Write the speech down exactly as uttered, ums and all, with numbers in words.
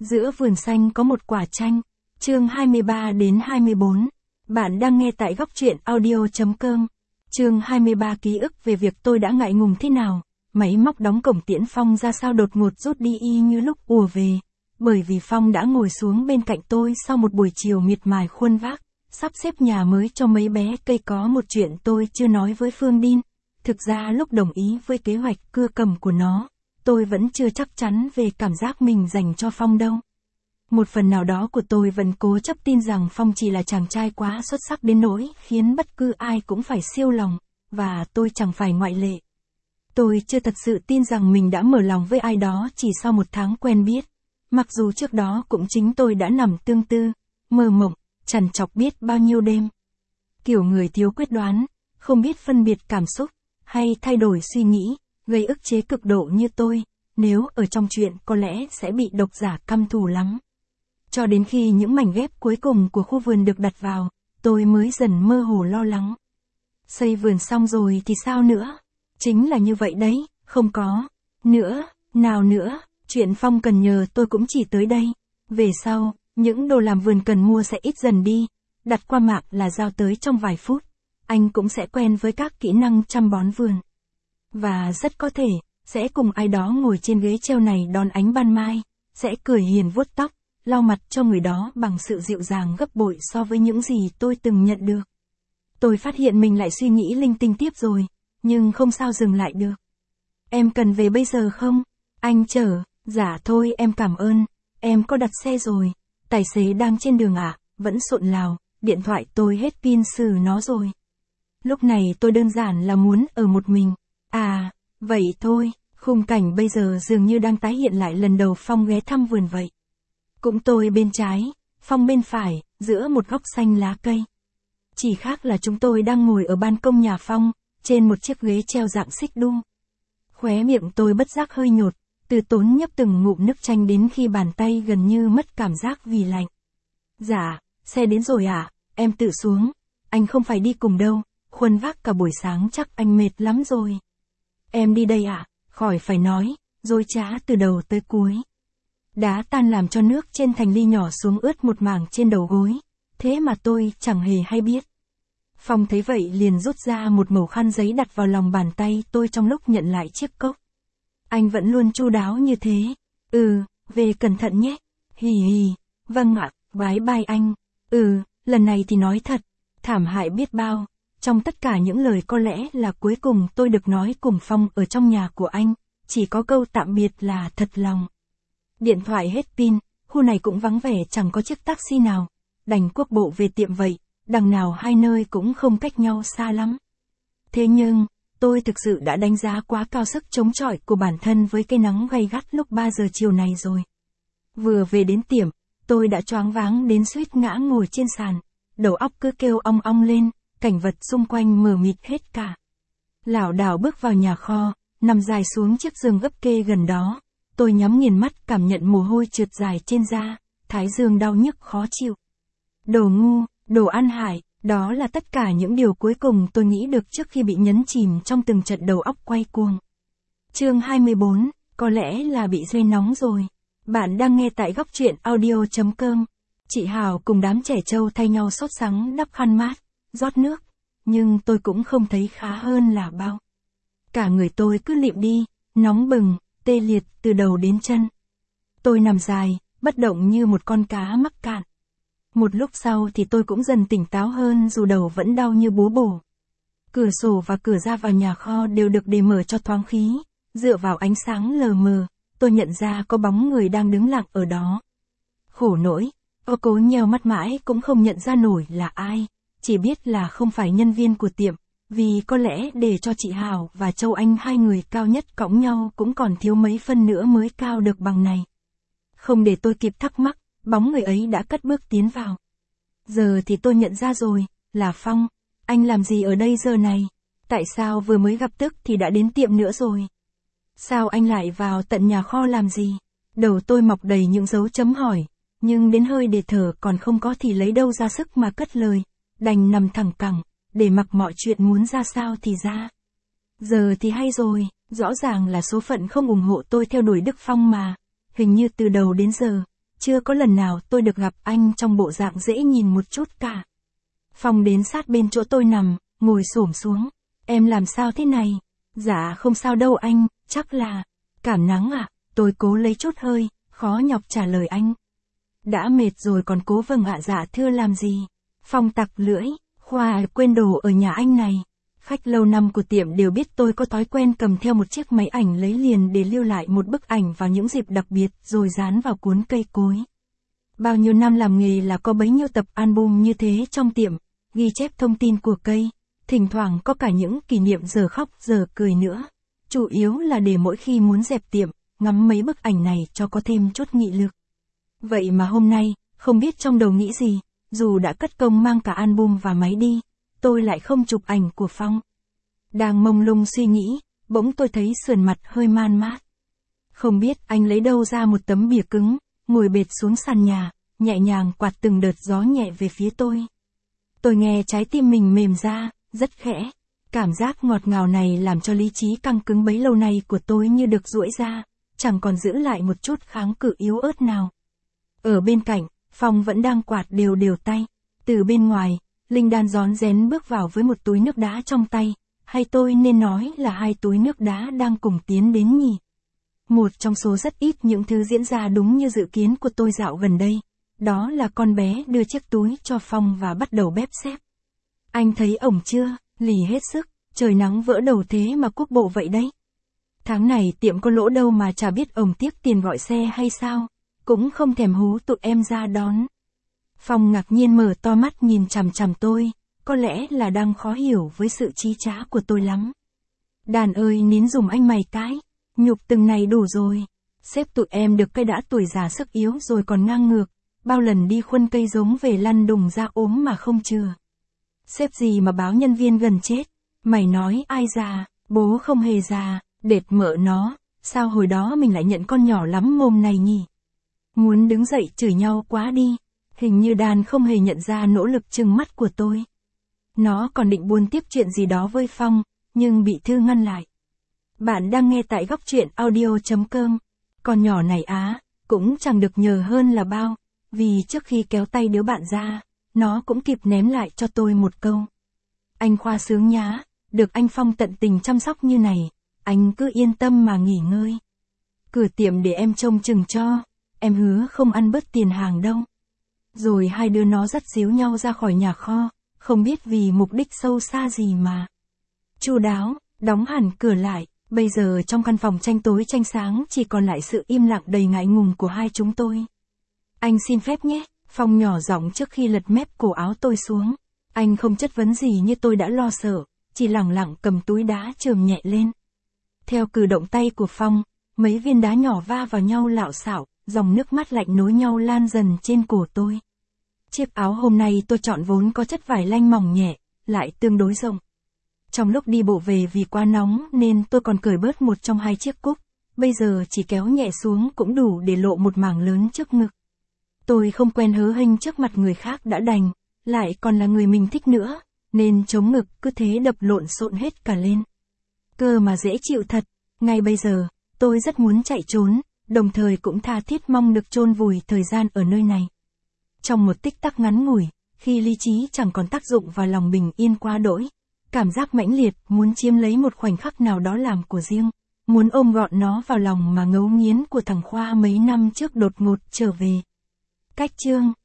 Giữa vườn xanh có một quả chanh. Chương hai mươi ba đến hai mươi bốn. Bạn đang nghe tại góc truyện audio chấm com. Chương hai mươi ba ký ức về việc tôi đã ngại ngùng thế nào. Máy móc đóng cổng tiễn Phong ra sao đột ngột rút đi y như lúc ùa về. Bởi vì Phong đã ngồi xuống bên cạnh tôi sau một buổi chiều miệt mài khuôn vác, sắp xếp nhà mới cho mấy bé cây. Có một chuyện tôi chưa nói với Phương Đin. Thực ra lúc đồng ý với kế hoạch cưa cầm của nó, tôi vẫn chưa chắc chắn về cảm giác mình dành cho Phong đâu. Một phần nào đó của tôi vẫn cố chấp tin rằng Phong chỉ là chàng trai quá xuất sắc đến nỗi khiến bất cứ ai cũng phải siêu lòng, và tôi chẳng phải ngoại lệ. Tôi chưa thật sự tin rằng mình đã mở lòng với ai đó chỉ sau một tháng quen biết, mặc dù trước đó cũng chính tôi đã nằm tương tư, mơ mộng, trằn trọc biết bao nhiêu đêm. Kiểu người thiếu quyết đoán, không biết phân biệt cảm xúc, hay thay đổi suy nghĩ, gây ức chế cực độ như tôi, nếu ở trong chuyện có lẽ sẽ bị độc giả căm thù lắm. Cho đến khi những mảnh ghép cuối cùng của khu vườn được đặt vào, tôi mới dần mơ hồ lo lắng. Xây vườn xong rồi thì sao nữa? Chính là như vậy đấy, không có. Nữa, nào nữa, chuyện Phong cần nhờ tôi cũng chỉ tới đây. Về sau, những đồ làm vườn cần mua sẽ ít dần đi, đặt qua mạng là giao tới trong vài phút. Anh cũng sẽ quen với các kỹ năng chăm bón vườn. Và rất có thể, sẽ cùng ai đó ngồi trên ghế treo này đón ánh ban mai, sẽ cười hiền vuốt tóc, lau mặt cho người đó bằng sự dịu dàng gấp bội so với những gì tôi từng nhận được. Tôi phát hiện mình lại suy nghĩ linh tinh tiếp rồi, nhưng không sao dừng lại được. Em cần về bây giờ không? Anh chở, dạ thôi em cảm ơn, em có đặt xe rồi, tài xế đang trên đường ạ, à, vẫn xộn lào, điện thoại tôi hết pin xử nó rồi. Lúc này tôi đơn giản là muốn ở một mình. À, vậy thôi, khung cảnh bây giờ dường như đang tái hiện lại lần đầu Phong ghé thăm vườn vậy. Cũng tôi bên trái, Phong bên phải, giữa một góc xanh lá cây. Chỉ khác là chúng tôi đang ngồi ở ban công nhà Phong, trên một chiếc ghế treo dạng xích đu. Khóe miệng tôi bất giác hơi nhột, từ tốn nhấp từng ngụm nước chanh đến khi bàn tay gần như mất cảm giác vì lạnh. Dạ, xe đến rồi à, em tự xuống, anh không phải đi cùng đâu, khuân vác cả buổi sáng chắc anh mệt lắm rồi. Em đi đây ạ, à? Khỏi phải nói, dối trá từ đầu tới cuối. Đá tan làm cho nước trên thành ly nhỏ xuống ướt một mảng trên đầu gối, thế mà tôi chẳng hề hay biết. Phong thấy vậy liền rút ra một mẩu khăn giấy đặt vào lòng bàn tay tôi trong lúc nhận lại chiếc cốc. Anh vẫn luôn chu đáo như thế. Ừ, về cẩn thận nhé. Hì hì, vâng ạ, bái bai anh. Ừ, lần này thì nói thật, thảm hại biết bao. Trong tất cả những lời có lẽ là cuối cùng tôi được nói cùng Phong ở trong nhà của anh, chỉ có câu tạm biệt là thật lòng. Điện thoại hết pin, khu này cũng vắng vẻ chẳng có chiếc taxi nào, đành cuốc bộ về tiệm vậy, đằng nào hai nơi cũng không cách nhau xa lắm. Thế nhưng, tôi thực sự đã đánh giá quá cao sức chống chọi của bản thân với cái nắng gay gắt lúc ba giờ chiều này rồi. Vừa về đến tiệm, tôi đã choáng váng đến suýt ngã ngồi trên sàn, đầu óc cứ kêu ong ong lên, cảnh vật xung quanh mờ mịt hết cả. Lảo đảo bước vào nhà kho, nằm dài xuống chiếc giường gấp kê gần đó. Tôi nhắm nghiền mắt cảm nhận mồ hôi trượt dài trên da, thái dương đau nhức khó chịu. Đồ ngu, đồ ăn hại, đó là tất cả những điều cuối cùng tôi nghĩ được trước khi bị nhấn chìm trong từng trận đầu óc quay cuồng. Chương hai mươi bốn, có lẽ là bị dây nóng rồi. Bạn đang nghe tại góc truyện audio chấm com. Chị Hào cùng đám trẻ trâu thay nhau sốt sắng đắp khăn mát, rót nước, nhưng tôi cũng không thấy khá hơn là bao. Cả người tôi cứ lịm đi, nóng bừng, tê liệt từ đầu đến chân. Tôi nằm dài, bất động như một con cá mắc cạn. Một lúc sau thì tôi cũng dần tỉnh táo hơn dù đầu vẫn đau như búa bổ. Cửa sổ và cửa ra vào nhà kho đều được để mở cho thoáng khí. Dựa vào ánh sáng lờ mờ, tôi nhận ra có bóng người đang đứng lặng ở đó. Khổ nỗi, ô cố nheo mắt mãi cũng không nhận ra nổi là ai. Chỉ biết là không phải nhân viên của tiệm, vì có lẽ để cho chị Hào và Châu Anh hai người cao nhất cõng nhau cũng còn thiếu mấy phân nữa mới cao được bằng này. Không để tôi kịp thắc mắc, bóng người ấy đã cất bước tiến vào. Giờ thì tôi nhận ra rồi, là Phong. Anh làm gì ở đây giờ này? Tại sao vừa mới gặp tức thì đã đến tiệm nữa rồi? Sao anh lại vào tận nhà kho làm gì? Đầu tôi mọc đầy những dấu chấm hỏi, nhưng đến hơi để thở còn không có thì lấy đâu ra sức mà cất lời. Đành nằm thẳng cẳng, để mặc mọi chuyện muốn ra sao thì ra. Giờ thì hay rồi, rõ ràng là số phận không ủng hộ tôi theo đuổi Đức Phong mà. Hình như từ đầu đến giờ, chưa có lần nào tôi được gặp anh trong bộ dạng dễ nhìn một chút cả. Phong đến sát bên chỗ tôi nằm, ngồi xổm xuống. Em làm sao thế này? Dạ không sao đâu anh, chắc là cảm nắng à? Tôi cố lấy chút hơi, khó nhọc trả lời anh. Đã mệt rồi còn cố vâng ạ dạ thưa làm gì? Phong tặc lưỡi, Khoa quên đồ ở nhà anh này. Khách lâu năm của tiệm đều biết tôi có thói quen cầm theo một chiếc máy ảnh lấy liền để lưu lại một bức ảnh vào những dịp đặc biệt rồi dán vào cuốn cây cối. Bao nhiêu năm làm nghề là có bấy nhiêu tập album như thế trong tiệm, ghi chép thông tin của cây, thỉnh thoảng có cả những kỷ niệm giờ khóc giờ cười nữa. Chủ yếu là để mỗi khi muốn dẹp tiệm, ngắm mấy bức ảnh này cho có thêm chút nghị lực. Vậy mà hôm nay, không biết trong đầu nghĩ gì, dù đã cất công mang cả album và máy đi, tôi lại không chụp ảnh của Phong. Đang mông lung suy nghĩ, bỗng tôi thấy sườn mặt hơi man mát. Không biết anh lấy đâu ra một tấm bìa cứng, ngồi bệt xuống sàn nhà, nhẹ nhàng quạt từng đợt gió nhẹ về phía tôi. Tôi nghe trái tim mình mềm ra, rất khẽ. Cảm giác ngọt ngào này làm cho lý trí căng cứng bấy lâu nay của tôi như được duỗi ra, chẳng còn giữ lại một chút kháng cự yếu ớt nào. Ở bên cạnh, Phong vẫn đang quạt đều đều tay. Từ bên ngoài, Linh Đan rón rén bước vào với một túi nước đá trong tay, hay tôi nên nói là hai túi nước đá đang cùng tiến đến nhỉ? Một trong số rất ít những thứ diễn ra đúng như dự kiến của tôi dạo gần đây, đó là con bé đưa chiếc túi cho Phong và bắt đầu bép xếp. Anh thấy ổng chưa, lì hết sức, trời nắng vỡ đầu thế mà cúp bộ vậy đấy. Tháng này tiệm có lỗ đâu mà chả biết ổng tiếc tiền gọi xe hay sao, cũng không thèm hú tụi em ra đón. Phong ngạc nhiên mở to mắt nhìn chằm chằm tôi, có lẽ là đang khó hiểu với sự trí trá của tôi lắm. Đàn ơi nín dùm anh mày cái, nhục từng này đủ rồi. Sếp tụi em được cây đã tuổi già sức yếu rồi còn ngang ngược, bao lần đi khuân cây giống về lăn đùng ra ốm mà không chừa. Sếp gì mà báo nhân viên gần chết, mày nói ai già, bố không hề già, đệt mợ nó, sao hồi đó mình lại nhận con nhỏ lắm mồm này nhỉ? Muốn đứng dậy chửi nhau quá đi, hình như Đàn không hề nhận ra nỗ lực trừng mắt của tôi. Nó còn định buôn tiếp chuyện gì đó với Phong, nhưng bị Thư ngăn lại. Bạn đang nghe tại góc truyện audio chấm com. Con nhỏ này á, cũng chẳng được nhờ hơn là bao, vì trước khi kéo tay đứa bạn ra, nó cũng kịp ném lại cho tôi một câu. Anh Khoa sướng nhá, được anh Phong tận tình chăm sóc như này, anh cứ yên tâm mà nghỉ ngơi. Cửa tiệm để em trông chừng cho, em hứa không ăn bớt tiền hàng đâu. Rồi hai đứa nó dắt díu nhau ra khỏi nhà kho, không biết vì mục đích sâu xa gì mà. Chu đáo, đóng hẳn cửa lại, bây giờ trong căn phòng tranh tối tranh sáng chỉ còn lại sự im lặng đầy ngại ngùng của hai chúng tôi. Anh xin phép nhé, Phong nhỏ giọng trước khi lật mép cổ áo tôi xuống. Anh không chất vấn gì như tôi đã lo sợ, chỉ lẳng lặng cầm túi đá chườm nhẹ lên. Theo cử động tay của Phong, mấy viên đá nhỏ va vào nhau lạo xạo, dòng nước mắt lạnh nối nhau lan dần trên cổ tôi. Chiếc áo hôm nay tôi chọn vốn có chất vải lanh mỏng nhẹ, lại tương đối rộng. Trong lúc đi bộ về vì quá nóng nên tôi còn cởi bớt một trong hai chiếc cúc, bây giờ chỉ kéo nhẹ xuống cũng đủ để lộ một mảng lớn trước ngực. Tôi không quen hớ hênh trước mặt người khác đã đành, lại còn là người mình thích nữa, nên chống ngực cứ thế đập lộn xộn hết cả lên. Cơ mà dễ chịu thật, ngay bây giờ, tôi rất muốn chạy trốn, đồng thời cũng tha thiết mong được chôn vùi thời gian ở nơi này. Trong một tích tắc ngắn ngủi, khi lý trí chẳng còn tác dụng và lòng bình yên quá đỗi, cảm giác mãnh liệt muốn chiếm lấy một khoảnh khắc nào đó làm của riêng, muốn ôm gọn nó vào lòng mà ngấu nghiến của thằng Khoa mấy năm trước đột ngột trở về. Cách chương